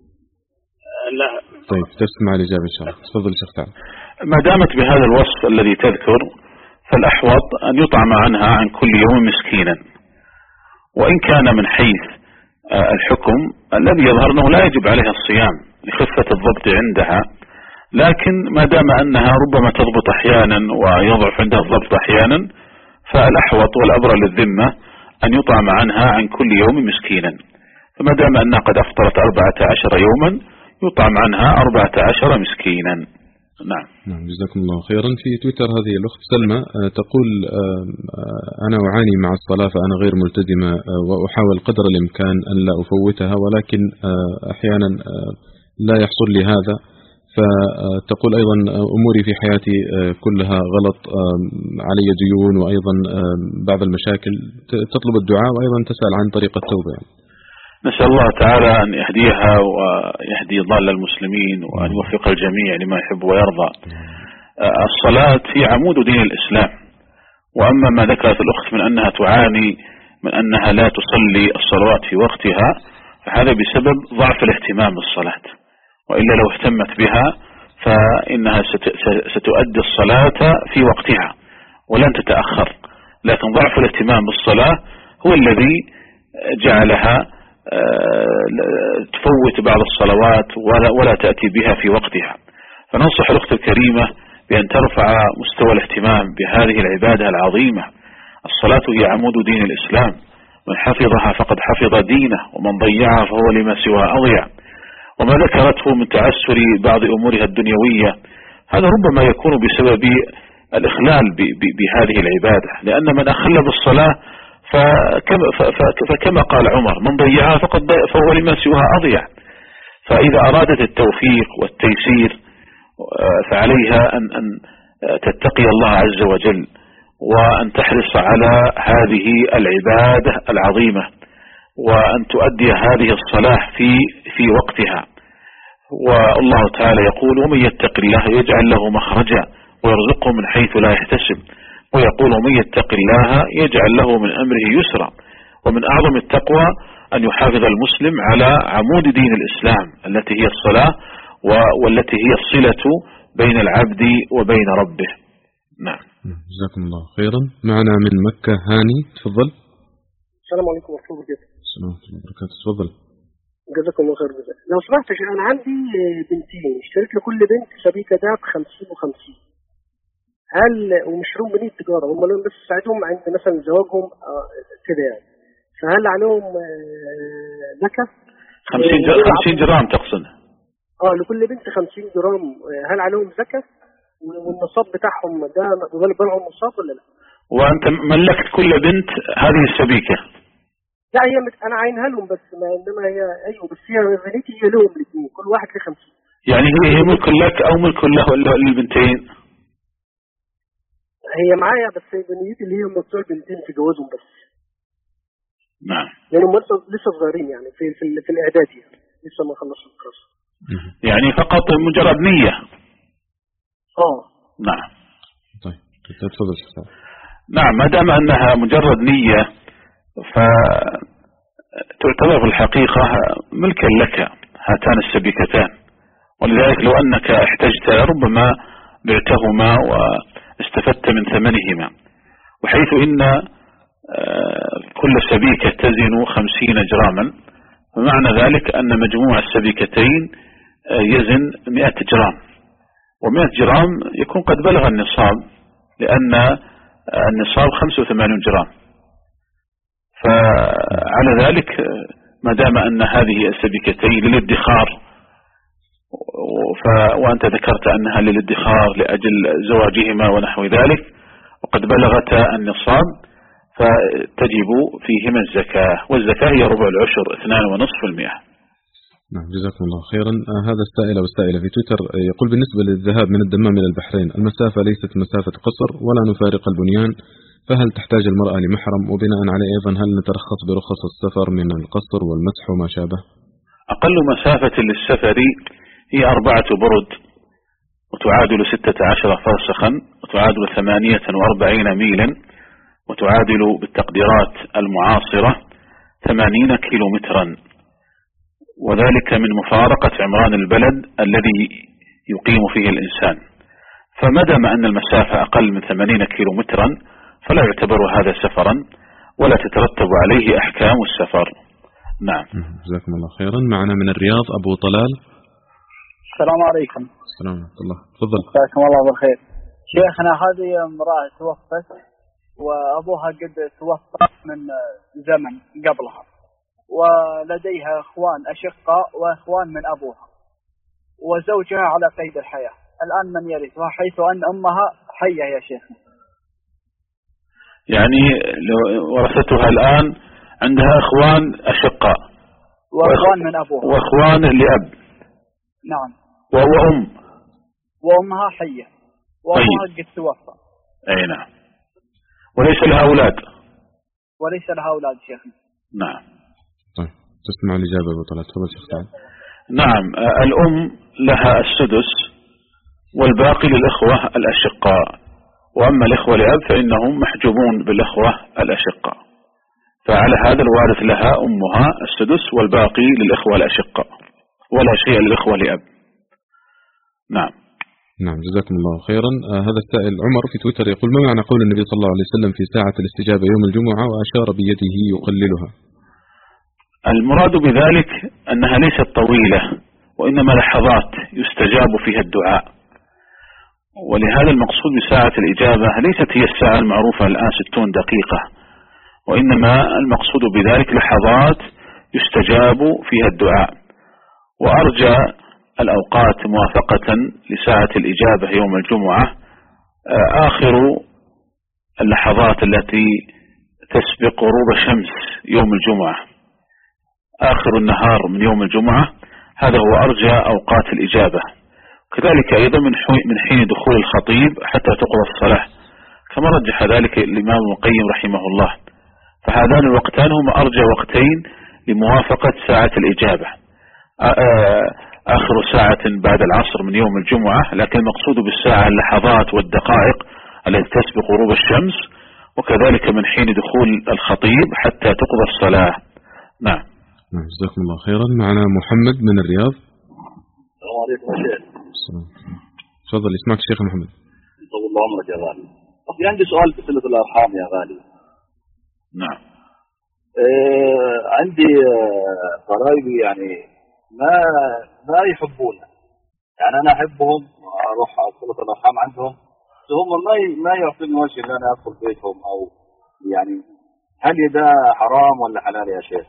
S10: لا.
S1: طيب تسمع الإجابة إن شاء الله. تفضل شيخ تعال.
S2: ما دامت بهذا الوصف الذي تذكر فالأحوط أن يطعم عنها عن كل يوم مسكينا، وإن كان من حيث الحكم الذي يظهر أنه لا يجب عليها الصيام لخفة الضبط عندها، لكن ما دام أنها ربما تضبط أحيانا ويضعف عندها الضبط أحيانا، فالأحوط والأبرى للذمة أن يطعم عنها عن كل يوم مسكينا. فما دام أنها قد أفطرت أربعة عشر يوما يطعم عنها أربعة عشر مسكينا. نعم.
S1: نعم جزاكم الله خيرا. في تويتر هذه الأخت سلمى تقول أنا أعاني مع الصلاة فأنا غير ملتزمة وأحاول قدر الإمكان أن لا أفوتها، ولكن أحيانا لا يحصل لي هذا. فتقول أيضا أموري في حياتي كلها غلط، علي ديون وأيضا بعض المشاكل، تطلب الدعاء وأيضا تسأل عن طريقة التوبة.
S2: نسأل الله تعالى أن يهديها ويهدي ضال المسلمين وأن يوفق الجميع لما يحب ويرضى. الصلاة هي عمود دين الإسلام، وأما ما ذكرت الأخت من أنها تعاني من أنها لا تصلي الصلوات في وقتها، فهذا بسبب ضعف الاهتمام بالصلاة، وإلا لو اهتمت بها فإنها ستؤدي الصلاة في وقتها ولن تتأخر. لكن ضعف الاهتمام بالصلاة هو الذي جعلها تفوت بعض الصلوات ولا, ولا تأتي بها في وقتها. فننصح الأخت الكريمة بأن ترفع مستوى الاهتمام بهذه العبادة العظيمة. الصلاة هي عمود دين الإسلام، من حفظها فقد حفظ دينه، ومن ضيعها فهو لما سوى أضيع. وما ذكرته من تعسر بعض أمورها الدنيوية هذا ربما يكون بسبب الإخلال بهذه العبادة، لأن من أخل بالصلاة فكما, فكما قال عمر من ضيعها فقد فهو لما سواها أضيع. فإذا أرادت التوفيق والتيسير فعليها أن, أن تتقي الله عز وجل، وأن تحرص على هذه العبادة العظيمة، وأن تؤدي هذه الصلاة في في وقتها. والله تعالى يقول ومن يتق الله يجعل له مخرجا ويرزقه من حيث لا يحتسب، ويقول ومن يتق الله يجعل له من أمره يسرا. ومن أعظم التقوى أن يحافظ المسلم على عمود دين الإسلام التي هي الصلاة، والتي هي الصلة بين العبد وبين ربه. نعم.
S1: جزاكم الله خيرا. معنا من مكة هاني، تفضل.
S11: السلام عليكم ورحمة الله وبركاته.
S1: السلام عليكم ورحمة الله وبركاته. تفضل.
S11: جزاكم الله خير جزاك. لو سمحت يا شيخ، أنا عندي بنتين، اشتريت لكل بنت سبيكة دهب خمسين وخمسين. هل ومشروم بنية تجارة، هم لهم بس ساعدهم عند مثلا زواجهم كده يعني، فهل عليهم زكاة؟
S2: خمسين جرام تقصد؟
S11: اه لكل بنت خمسين جرام، هل عليهم زكاة؟ والنصاب بتاعهم ده مقبول بالهم النصاب ولا لا؟
S2: وأنت ملكت كل بنت هذه السبيكة؟
S11: لا هي مت... أنا عينها لهم بس، ما إنما هي أيوه بس هي بنيتي هي لهم الاثنين، كل واحد له خمسين.
S2: يعني هي هي ملك لك أو ملك له للبنتين؟
S11: هي معايا بس بنيتي اللي هي بتوع البنتين في جوازهم بس.
S2: نعم.
S11: لأنهم يعني لسه لسه صغيرين يعني في في, في الإعداد يعني لسه ما خلصوا الدراسة.
S2: يعني فقط مجرد نية.
S11: اه.
S2: نعم.
S1: طيب تفضل.
S2: نعم، ما دام أنها مجرد نية فتعتبر في الحقيقة ملكا لك هاتان السبيكتان، ولذلك لو أنك احتجت ربما بعتهما واستفدت من ثمنهما، وحيث إن كل سبيكة تزن خمسين جراما، فمعنى ذلك أن مجموع السبيكتين يزن مئة جرام، ومئة جرام يكون قد بلغ النصاب، لأن النصاب خمسة وثمانين جرام. فعلى ذلك ما دام أن هذه السبيكتين للادخار، وأنت ذكرت أنها للادخار لأجل زواجهما ونحو ذلك، وقد بلغت النصاب، فتجب فيهما الزكاة، والزكاة هي ربع العشر اثنان ونصف المئة.
S1: نعم، جزاكم الله خيرا. آه هذا السائل أو السائلة في تويتر يقول: بالنسبة للذهاب من الدمام إلى البحرين المسافة ليست مسافة قصر ولا نفارق البنيان، فهل تحتاج المرأة لمحرم؟ وبناء عليه أيضا هل نترخص برخص السفر من القصر والمسح وما شابه؟
S2: أقل مسافة للسفر هي أربعة برد، وتعادل ستة عشر فرسخا، وتعادل ثمانية وأربعين ميلا، وتعادل بالتقديرات المعاصرة ثمانين كيلومترا، وذلك من مفارقة عمران البلد الذي يقيم فيه الإنسان. فمدام أن المسافة أقل من ثمانين كيلومترا فلا يعتبر هذا سفرا ولا تترتب عليه أحكام السفر. نعم،
S1: جزاكم الله خيرا. معنا من الرياض أبو طلال.
S12: السلام عليكم.
S1: السلام ورحمة الله، تفضل.
S12: جزاكم الله بالخير. شيخنا، هذه امرأة توفت وأبوها قد توفى من زمن قبلها، ولديها إخوان أشقاء وإخوان من أبوها، وزوجها على قيد الحياة. الآن من يرثها حيث أن أمها حية يا شيخ؟
S2: يعني ورثتها الآن عندها إخوان أشقاء
S12: وإخوان من أبوها
S2: وإخوان لأب.
S12: نعم.
S2: وأم
S12: وأمها حية وأمها قد توفى.
S2: أي نعم. وليس لها أولاد.
S12: وليس لها أولاد شيخنا.
S2: نعم.
S1: طيب، تسمع الإجابة أبو طلال. تفضل شيخ سعد.
S2: نعم، الأم لها السدس والباقي للإخوة الأشقاء، وأما الإخوة لأب فإنهم محجوبون بالإخوة الأشقاء، فعلى هذا الوارث لها أمها السدس والباقي للإخوة الأشقاء، ولا شيء للإخوة لأب. نعم.
S1: نعم، جزاكم الله خيرا. آه هذا السائل عمر في تويتر يقول: ما معنى قول النبي صلى الله عليه وسلم في ساعة الاستجابة يوم الجمعة وأشار بيده يقللها؟
S2: المراد بذلك أنها ليست طويلة، وإنما لحظات يستجاب فيها الدعاء، ولهذا المقصود بساعة الإجابة ليست هي الساعة المعروفة الآن ستون دقيقة، وإنما المقصود بذلك لحظات يستجاب فيها الدعاء. وأرجى الأوقات موافقة لساعة الإجابة يوم الجمعة آخر اللحظات التي تسبق غروب الشمس يوم الجمعة، آخر النهار من يوم الجمعة، هذا هو أرجى أوقات الإجابة. كذلك أيضا من حين دخول الخطيب حتى تقضى الصلاة، كما رجح ذلك الإمام ابن القيم رحمه الله. فهذان الوقتان هما أرجى وقتين لموافقة ساعة الإجابة، آخر ساعة بعد العصر من يوم الجمعة، لكن المقصود بالساعة اللحظات والدقائق التي تسبق غروب الشمس، وكذلك من حين دخول الخطيب حتى تقضى الصلاة. نعم.
S1: نعم، جزاكم الله خيرا. معنا محمد من الرياض.
S13: السلام عليكم يا شيخ.
S1: السلام. تفضل، يسمعك الشيخ محمد.
S13: طول الله عمرك يا غالي. أخي عندي سؤال بصلة الأرحام يا غالي.
S2: نعم.
S13: آه عندي آه قرايبي يعني ما ما يحبونا، يعني أنا أحبهم أروح صلة الأرحام عندهم، هم ما ما يعطوني وجه إن أنا أدخل بيتهم، أو يعني هل ده حرام ولا حلال يا شيخ؟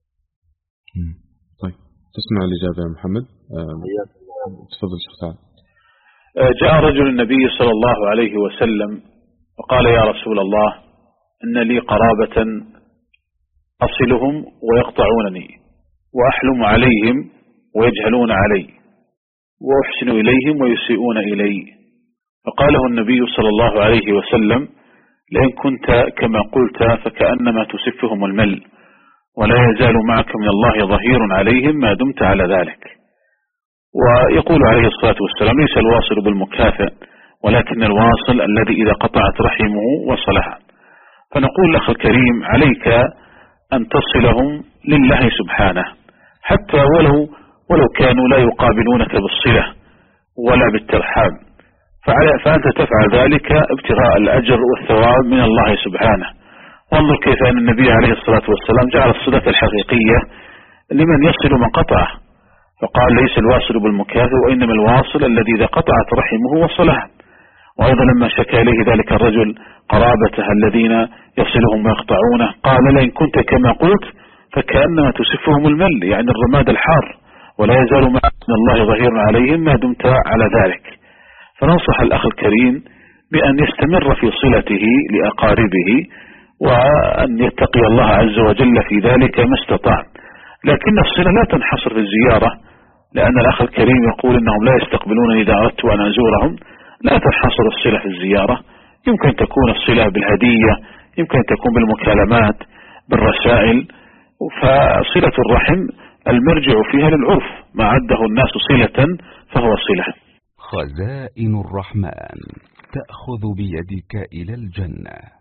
S1: طيب، تسمع الإجابة يا محمد. تفضل شيخ سعد.
S2: جاء رجل النبي صلى الله عليه وسلم وقال: يا رسول الله، إن لي قرابة أصلهم ويقطعونني، وأحلم عليهم ويجهلون علي، وأحسن إليهم ويسيئون إلي. فقاله النبي صلى الله عليه وسلم: لئن كنت كما قلت فكأنما تسفهم المل، ولا يزال معك من الله ظهير عليهم ما دمت على ذلك. ويقول عليه الصلاة والسلام: ليس الواصل بالمكافئ، ولكن الواصل الذي إذا قطعت رحمه وصلها. فنقول الأخ الكريم عليك أن تصلهم لله سبحانه، حتى ولو ولو كانوا لا يقابلونك بالصلة ولا بالترحاب، فأنت تفعل ذلك ابتغاء الأجر والثواب من الله سبحانه. وانظر كيف أن النبي عليه الصلاة والسلام جعل الصلة الحقيقية لمن يصل من قطعه، فقال ليس الواصل بالمكافئ وإنما الواصل الذي إذا قطعت رحمه وصلها. وأيضا لما شكى إليه ذلك الرجل قرابته الذين يصلهم ويقطعونه قال لئن كنت كما قلت فكأنما تسفهم المل، يعني الرماد الحار، ولا يزال مع الله ظهير عليهم ما دمت على ذلك. فننصح الأخ الكريم بأن يستمر في صلته لأقاربه، وأن يتقي الله عز وجل في ذلك ما استطاع. لكن الصلة لا تنحصر في الزيارة، لأن الأخ الكريم يقول إنهم لا يستقبلون إذا أردت أن أزورهم. لا تنحصر الصلة في الزيارة، يمكن تكون الصلة بالهدية، يمكن تكون بالمكالمات، بالرسائل. فصلة الرحم المرجع فيها للعرف، ما عده الناس صلة فهو صلة.
S14: خزائن الرحمن تأخذ بيدك إلى الجنة.